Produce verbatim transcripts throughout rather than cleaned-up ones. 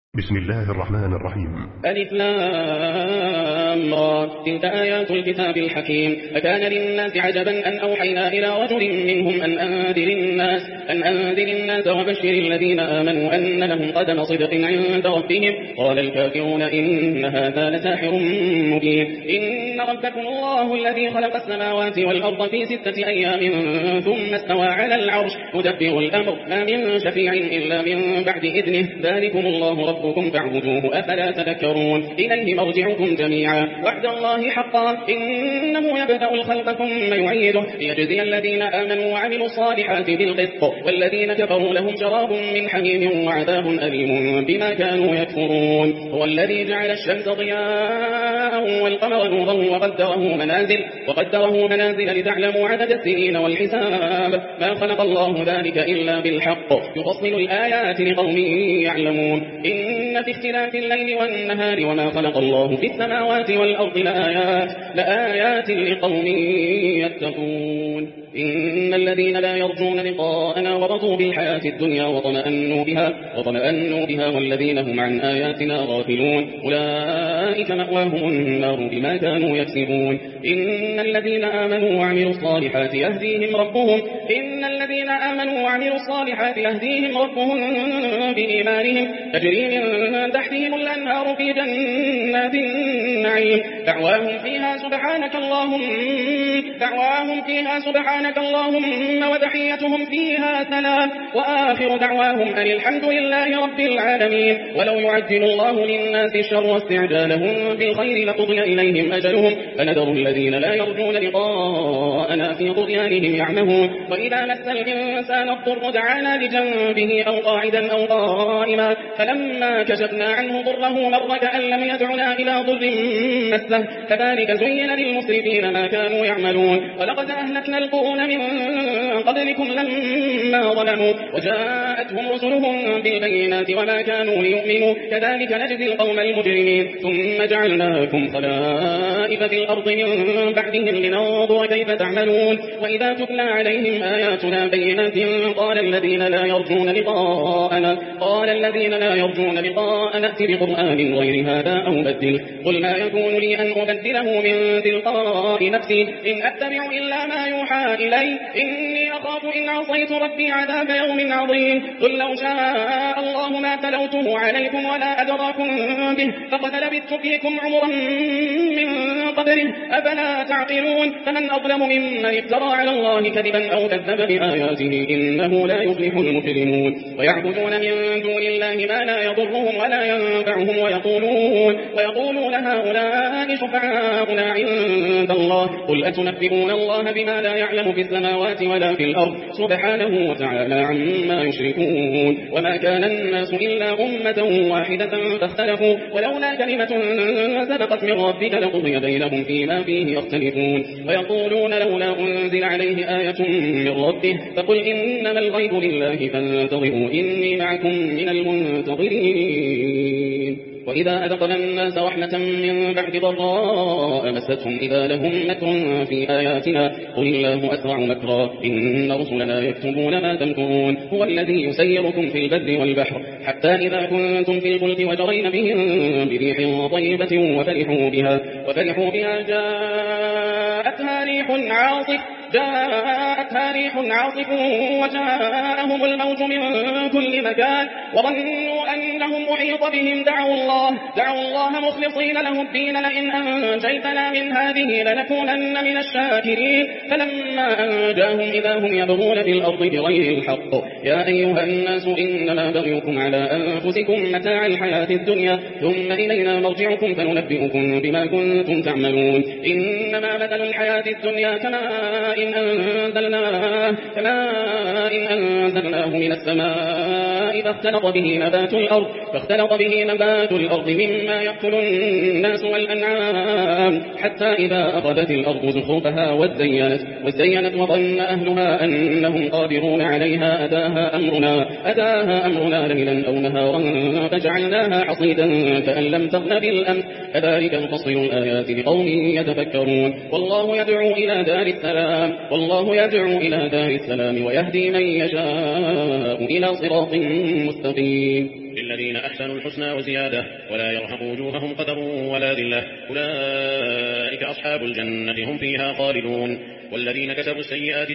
بسم الله الرحمن الرحيم. ألف لام را تلك آيات الكتاب الحكيم. أكان للناس عجبا أن أوحينا إلى رجل منهم أن أنذر الناس أن أنذر الناس وبشر الذين آمنوا أن لهم قدم صدق عند ربهم. قال الكافرون إن هذا لساحر مبين. إن ربكم الله الذي خلق السماوات والأرض في ستة أيام ثم استوى على العرش يدبر الأمر ما من شفيع إلا من بعد إذنه ذلكم الله ربكم ربكم فاعبدوه أفلا تذكرون. إليه مرجعكم جميعا وعد الله حقا إنه يبدأ الخلق ثم يعيده ليجزي الذين آمنوا وعملوا الصالحات بالقسط والذين كفروا لهم شراب من حميم وعذاب أليم بما كانوا يكفرون. هو الذي جعل الشمس ضياء والقمر نورا وقدره منازل وقدره منازل لتعلموا عدد السنين والحساب ما خلق الله ذلك إلا بالحق يفصل الآيات لقوم يعلمون. إن في اختلاف الليل والنهار وما خلق الله في السماوات والأرض لآيات, لآيات لقوم يتقون. إن الذين لا يرجون لقاءنا ورضوا بالحياة الدنيا وطمأنوا بها, وطمأنوا بها والذين هم عن آياتنا غافلون أولئك مأواهم النار بما كانوا يكسبون. إن الذين آمنوا وعملوا الصالحات يهديهم ربهم إن الذين آمنوا وعملوا الصالحات يهديهم ربهم بإيمانهم تجري من تحتهم الأنهار في جنات النعيم دعواهم فيها سبحانك اللهم دعواهم فيها سبحانك اللهم وتحيتهم فيها سلام وآخر دعواهم أن الحمد لله رب العالمين. ولو يعجل الله للناس الشر واستعجالهم بالخير لقضي إليهم أجلهم فنذر الذين لا يرجون لقاءنا في طغيانهم يعمهون. وإذا مس الإنسان الضر دعانا لجنبه أو قاعدا أو قائما فلما كشفنا عنه ضره مر كأن لم يدعنا إلى ضر مسه كذلك زين للمسرفين ما كانوا يعملون. ولقد أهلكنا القرون من قبلكم لما ظلموا وجاءتهم رسلهم بالبينات وما كانوا ليؤمنوا كذلك نجزي القوم المجرمين. ثم جعلناكم خلائف في الأرض من بعدهم لننظر كيف تعملون. وإذا تتلى عليهم آياتنا بينات قال الذين لا يرجون لقاءنا قال الذين لا يرجون لقاءنا ائت بقرآن غير هذا أو بدل قل ما يكون لي أن أبدله من تلقاء نفسي إن أتبع إلا ما يوحى إلي إني أخاف إن عصيت ربي عذاب يوم عظيم. قل لو شاء الله ما تلوته عليكم ولا أدراكم به فقد لبثت فيكم عمرا من قبله أفلا تعقلون. فمن أظلم ممن افترى على الله كذبا أو كذب بآياته إنه لا يفلح المجرمون. ويعبدون من دون الله ما لا يضرهم ولا ينفعهم ويقولون, ويقولون هؤلاء شفعاؤنا عند الله قل أتنبئون الله بما لا يعلم في السماوات ولا في الأرض سبحانه وتعالى عما يشركون. وما كان الناس إلا أمة واحدة فاختلفوا ولولا كلمة سبقت من ربك لقضي بينهم فيما فيه يختلفون. ويقولون لولا أنزل عليه آية من ربه فقل إنما الغيب لله فانتظروا إني معكم من المنتظرين. وإذا أذقنا الناس رحمة من بعد ضراء مستهم إذا لهم مكر في آياتنا قل الله أسرع مكرا إن رسلنا يكتبون ما تمكرون. هو الذي يسيركم في البر والبحر حتى إذا كنتم في الفلك وجرين بهم بريح طيبة وفرحوا بها, وفرحوا بها جاءتها ريح عاصف جاءتها ريح عاصف وجاءهم الموج من كل مكان وظنوا أنهم محيط بهم دعوا الله, دعوا الله مخلصين له الدين لئن أنجيتنا من هذه لنكونن من الشاكرين. فلما أنجاهم إذا هم يبغون في الأرض بغير الحق يا أيها الناس إنما بغيكم على أنفسكم متاع الحياة الدنيا ثم إلينا مرجعكم فننبئكم بما كنتم تعملون. إنما مثل الحياة الدنيا كماء إن أنزلناه, كماء إن أنزلناه من السماء فاختلط به نبات الأرض فاختلط به نبات الأرض مما يأكل الناس والأنعام حتى إذا أخذت الأرض زخرفها وزينت, وزينت وظن أهلها أنهم قادرون عليها أتاها أمرنا, أتاها أمرنا ليلا أو نهارا فجعلناها حصيدا كأن لم تغن بالأمس كذلك نفصل الآيات لقوم يتفكرون. والله يدعو إلى دار السلام والله يدعو إلى دار السلام ويهدي من يشاء إلى صراط مستقيم. للذين أحسنوا الحسنى وزيادة ولا يرهق وجوههم قتر ولا ذلة أولئك أصحاب الجنة هم فيها خالدون والذين كسبوا السيئات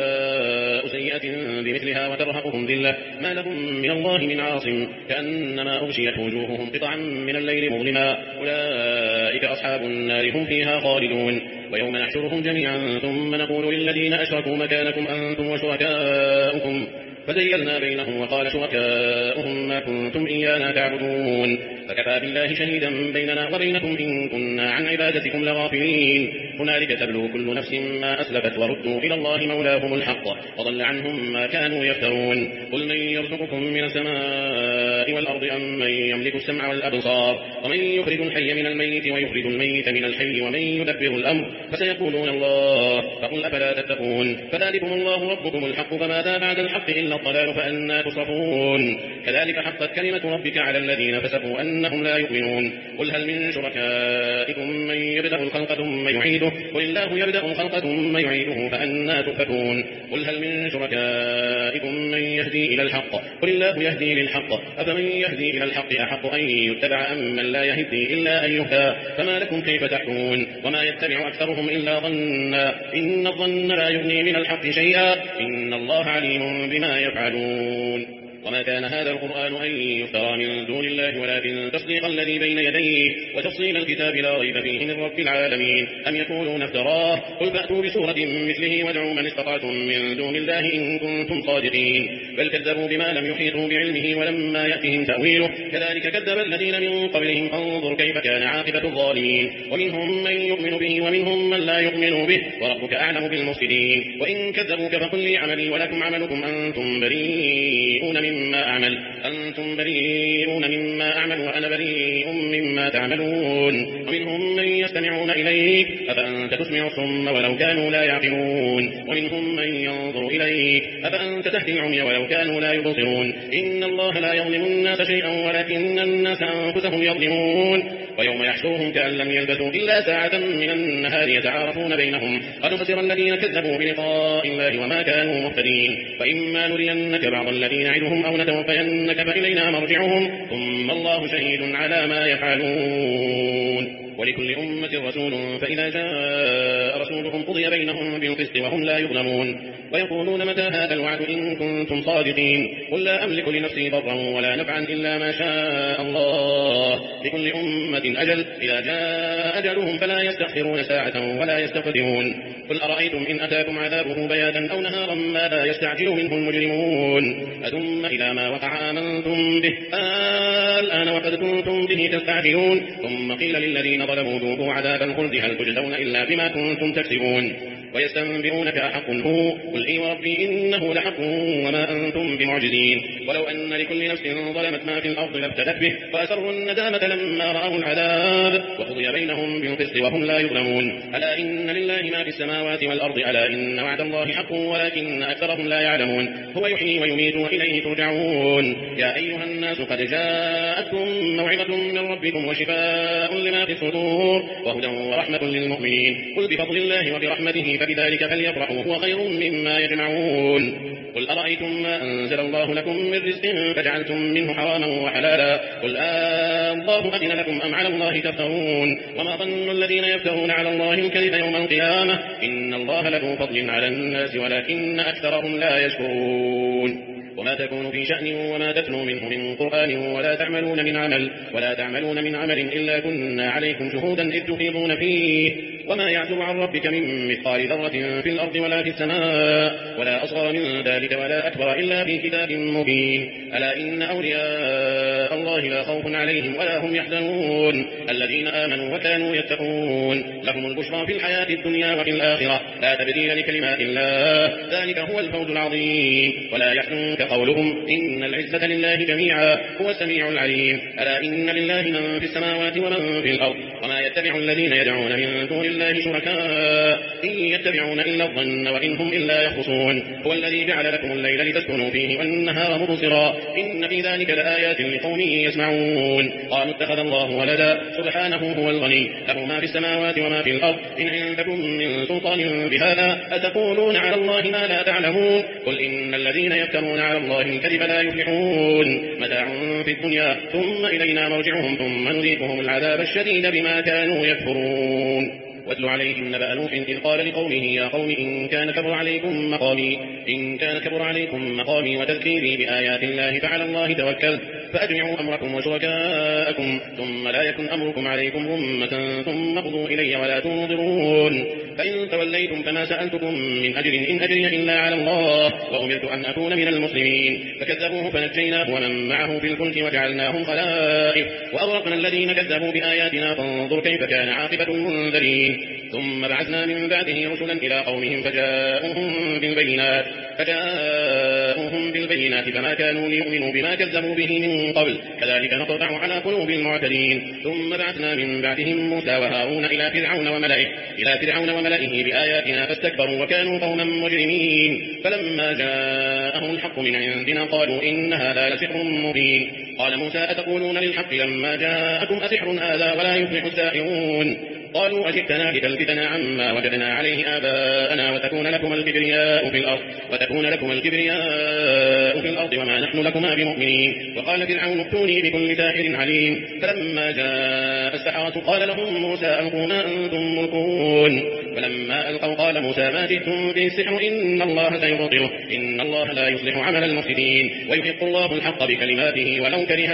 جزاء سيئة بمثلها وترهقهم ذلة ما لهم من الله من عاصم كأنما أغشيت وجوههم قطعا من الليل مظلما أولئك أصحاب النار هم فيها خالدون ويوم نحشرهم جميعا ثم نقول للذين أشركوا مكانكم أنتم وشركاؤكم فزيلنا بينهم وقال شركاؤهم ما كنتم إيانا تعبدون فكفى بالله شهيدا بيننا وبينكم إن كنا عن عبادتكم لغافلين هنالك تبلو كل نفس ما أسلفت وردوا إلى الله مولاهم الحق وضل عنهم ما كانوا يفترون قل من يرزقكم من السماء والأرض أم من يملك السمع والأبصار ومن يخرج الحي من الميت ويخرج الميت من الحي ومن يدبر الأمر فسيقولون الله فقل أفلا تتقون فذلكم الله ربكم الحق فماذا بعد الحق إلا الضلال فأنا تصرفون كذلك حقت كلمة ربك على الذين فسقوا أنهم لا يؤمنون قل هل من شركائكم من يبدأ الخلق ثم يعيده قل الله يبدأ الخلق ثم يعيده فأنا تؤفكون قل هل من شركائكم من يهدي إلى الحق قل الله يهدي للحق أفمن يهدي إلى الحق أحق أن يتبع أم من لا يهدي إلا أن يهدى فما لكم كيف تحكمون وما يتبع أكثرهم إلا ظنا إن الظن لا يغني من الحق شيئا إن الله عليم بما يفعلون وما كان هذا القرآن أن يفترى من دون الله ولكن تصديق الذي بين يديه وتفصيل الكتاب لا ريب فيه من رب العالمين أم يقولون افتراه قل فأتوا بسورة مثله وادعوا من استطعتم من دون الله إن كنتم صادقين بل كذبوا بما لم يحيطوا بعلمه ولما يأتهم تأويله كذلك كذب الذين من قبلهم فانظر كيف كان عاقبة الظالمين ومنهم من يؤمن به ومنهم من لا يؤمن به وربك أعلم بالمفسدين وإن كذبوك فقل لي عملي ولكم عملكم أنتم بريئون من مما أعمل أنتم بريئون مما أعمل وأنا بريء مما تعملون ومنهم من يستمعون إليك أفأنت تسمع الصم ولو كانوا لا يعقلون ومنهم من ينظر إليك أفأنت تهدي العمي ولو كانوا لا يبصرون إن الله لا يظلم الناس شيئا ولكن الناس أنفسهم يظلمون ويوم يحشرهم كأن لم يلبثوا إلا ساعة من النهار يتعارفون بينهم قد خسر الذين كذبوا بلقاء الله وما كانوا مهتدين فإما نرينك بعض الذين نعدهم أو نتوفينك فإلينا مرجعهم ثم الله شهيد على ما يفعلون ولكل أمة رسول فإذا جاء رسولهم قضي بينهم بالقسط وهم لا يظلمون ويقولون متى هذا الوعد إن كنتم صادقين قل لا أملك لنفسي ضرا ولا نفعا إلا ما شاء الله لكل أمة أجل إذا جاء أجلهم فلا يستأخرون ساعة ولا يستقدمون قل أرأيتم إن أتاكم عذابه بياتا أو نهارا ماذا يستعجل منه المجرمون أثم إذا ما وقع آمنتم به الآن وقد كنتم به تستعجلون ثم قيل للذين ظلموا ذوقوا عذاب الخلد هل تجزون إلا بما كنتم تكسبون ويستنبئونك أحق هو قل إي وربي إنه لحق وما أنتم بمعجزين ولو أن لكل نفس ظلمت ما في الأرض لابتدت به فأسروا الندامة لما رأوا العذاب وقضي بينهم بالقسط وهم لا يظلمون ألا إن لله ما في السماوات والأرض ألا إن وعد الله حق ولكن أكثرهم لا يعلمون هو يحيي ويميت وإليه ترجعون يا أيها الناس قد جاءتكم موعظة من ربكم وشفاء لما في الصدور وهدى ورحمة للمؤمنين قل بفضل الله وبرحمته فبذلك فليفرحوا هو خير مما يجمعون قل أرأيتم ما أنزل الله لكم من رزق فجعلتم منه حراما وحلالا قل آه الله أذن لكم أم على الله تفترون وما ظن الذين يفترون على الله الكذب يوم القيامة إن الله لذو فضل على الناس ولكن أكثرهم لا يشكرون وما تكون في شأن وما تتلو منه من قرآن ولا تعملون من عمل ولا تعملون من عمل إلا كنا عليكم شهودا إذ تفيضون فيه وما يعزب عن ربك من مثقال ذرة في الأرض ولا في السماء ولا أصغر من ذلك ولا أكبر إلا في كتاب مبين ألا إن أولياء الله لا خوف عليهم ولا هم يحزنون الذين آمنوا وكانوا يتقون لهم البشرى في الحياة الدنيا وفي الآخرة لا تبديل لكلمات الله ذلك هو الفوز العظيم ولا يحزنك قولهم إن العزة لله جميعا هو السميع العليم ألا إن لله من في السماوات ومن في الأرض وما يتبع الذين يدعون من دون الله شركاء إن يتبعون إلا الظن وإن هم إلا يخرصون هو الذي جعل لكم الليل لتسكنوا فيه والنهار مبصرا إن في ذلك لآيات لقوم يسمعون قالوا اتخذ الله ولدا سبحانه هو الغني له ما في السماوات وما في الأرض إن عندكم من سلطان بهذا أتقولون على الله ما لا تعلمون قل إن الذين يفترون على الله الكذب لا يفلحون متاع في الدنيا ثم إلينا مرجعهم ثم نذيقهم العذاب الشديد بما كانوا يكفرون واتل عليهم نبأ نوح إذ قال لقومه يا قوم إن كان كبر عليكم مقامي إن كان كبر عليكم مقامي وتذكيري بآيات الله فعلى الله توكلت فأجمعوا أمركم وشركاءكم ثم لا يكن أمركم عليكم غمة ثم قضوا إلي ولا تنظرون فإن توليتم فما سألتكم من أجر إن أجري إلا على الله وأمرت أن أكون من المسلمين فكذبوه فنجيناه ومن معه في الفلك وجعلناهم خلائف وأغرقنا الذين كذبوا بآياتنا فانظر كيف كان عاقبة المنذرين ثم بعثنا من بعده رسلا إلى قومهم فجاءوهم بالبينات فجاءوهم بالبينات فما كانوا ليؤمنوا بما كذبوا به من قبل كذلك نطبع على قلوب المعتدين ثم بعثنا من بعدهم موسى وهارون إلى فرعون وملئه إلى فرعون وملئه بآياتنا فاستكبروا وكانوا قوما مجرمين فلما جاءهم الحق من عندنا قالوا إن هذا لسحر مبين قال موسى أتقولون للحق لما جاءكم أسحر هذا ولا يفلح الساحرون قالوا أجئتنا لتلفتنا عما وجدنا عليه آباءنا وتكون لكم الكبرياء في الأرض وتكون لكم الكبرياء في الأرض وما نحن لكما بمؤمنين وقال فرعون ائتوني بكل ساحر عليم فلما جاء السحرة قال لهم موسى ألقوا ما أنتم ملقون فلما ألقوا قال موسى ما جئتم به السحر إن الله سيبطله إن الله لا يصلح عمل المفسدين ويحق الله الحق بكلماته ولو كره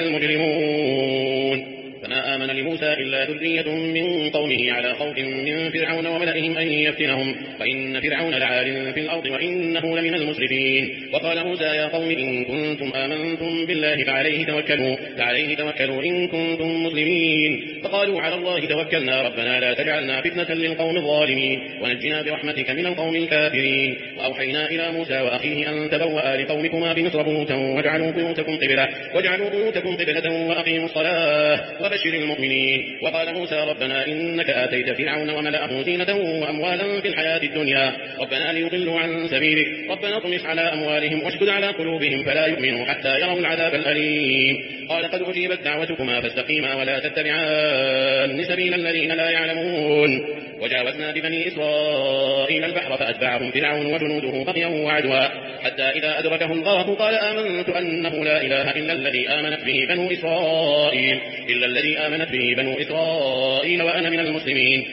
المجرمون فما آمن لموسى إلا ذرية من قومه على خوف من فرعون وملئهم أن يفتنهم وإن فرعون لعال في الأرض وإنه لمن المسرفين وقال موسى يا قوم إن كنتم آمنتم بالله فعليه توكلوا فعليه توكلوا إن كنتم مسلمين فقالوا على الله توكلنا ربنا لا تجعلنا فتنة للقوم الظالمين ونجنا برحمتك من القوم الكافرين وأوحينا إلى موسى وأخيه أن تبوأ لقومكما بمصر بيوتا واجعلوا بيوتكم قبلة واجعلوا بيوتكم قبلة وأقيموا الصلاة وبشر المؤمنين وقال موسى ربنا إنك آتيت فرعون وملأه زينة وأموالا في الحياة الدنيا ربنا ليضلوا عن سبيلك ربنا اطمس على أموالهم واشدد على قلوبهم فلا يؤمنوا حتى يروا العذاب الأليم قال قد أجيبت دعوتكما فاستقيما ولا تتبعان سبيل الذين لا يعلمون وجاوزنا ببني إسرائيل البحر فأتبعهم فرعون وجنوده بغيا وعدوا حتى إذا أدركه الغرق قال آمنت أنه لا إله إلا الذي آمنت به بنو إسرائيل إلا الذي آمنت به بنو إسرائيل وأنا من المسلمين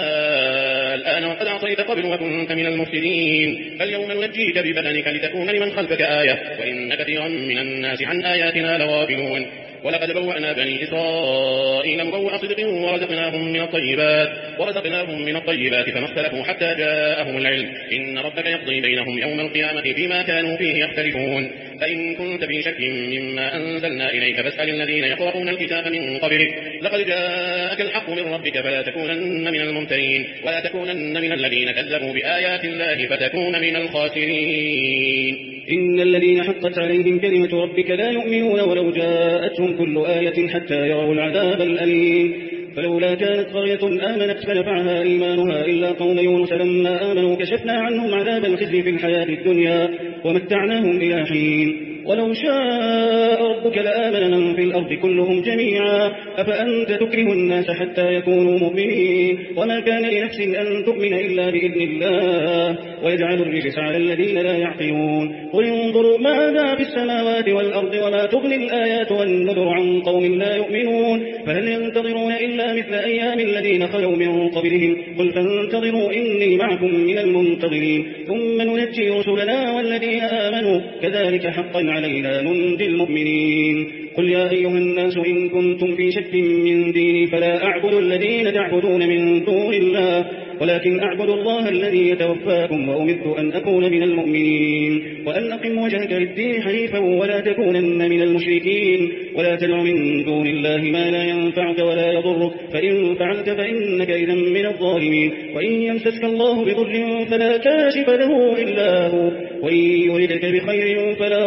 آه الآن وقد عصيت قبل وكنت من المفسدين فاليوم ننجيك ببدنك لتكون لمن خلفك آية وإن كثيرا من الناس عن آياتنا لغافلون ولقد بوأنا بني إسرائيل مبوأ صدق ورزقناهم من الطيبات ورزقناهم من الطيبات فما اختلفوا حتى جاءهم العلم إن ربك يقضي بينهم يوم القيامة فيما كانوا فيه يختلفون فإن كنت في شك مما أنزلنا إليك فاسأل الذين يقرؤون الكتاب من قبلك لقد جاءك الحق من ربك فلا تكونن من الممترين ولا تكونن من الذين كذبوا بآيات الله فتكون من الخاسرين إن الذين حقت عليهم كلمة ربك لا يؤمنون ولو جاءتهم كل آية حتى يروا العذاب الأليم فلولا كانت قرية آمنت فنفعها إيمانها إلا قوم يونس لما آمنوا كشفنا عنهم عذاب الخزي في الحياة الدنيا ومتعناهم إلى حين ولو شاء ربك لآمن من في الأرض كلهم جميعا أفأنت تكره الناس حتى يكونوا مؤمنين وما كان لنفس أن تؤمن إلا بإذن الله ويجعل الرجس على الذين لا يعقلون قل انظروا ماذا في السماوات والأرض وما تغني الآيات والنذر عن قوم لا يؤمنون فهل ينتظرون إلا مثل أيام الذين خلوا من قبلهم قل فانتظروا إني معكم من المنتظرين ثم ننجي رسلنا والذين آمنوا كذلك حقا علينا ننجي المؤمنين قل يا أيها الناس إن كنتم في شك من ديني فلا أعبد الذين تعبدون من دون الله ولكن أعبد الله الذي يتوفاكم وأمرت أن أكون من المؤمنين وأن أقم وجهك للدين حنيفا ولا تكونن من المشركين ولا تدع من دون الله ما لا ينفعك ولا يضرك فإن فعلت فإنك إذا من الظالمين وإن يمسسك الله بضر فلا كاشف له إلا هو وإن يردك بخير فلا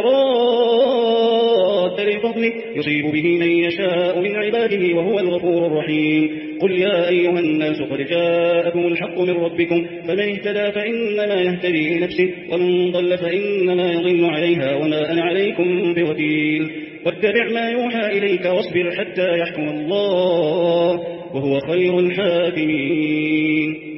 راد لفضله يصيب به من يشاء من عباده وهو الغفور الرحيم قل يا أيها الناس قد جاءكم الحق من ربكم فمن اهتدى فإنما يهتدي لنفسه ومن ضل فإنما يضل عليها وما أنا عليكم بوكيل واتبع ما يوحى إليك واصبر حتى يحكم الله وهو خير الحاكمين.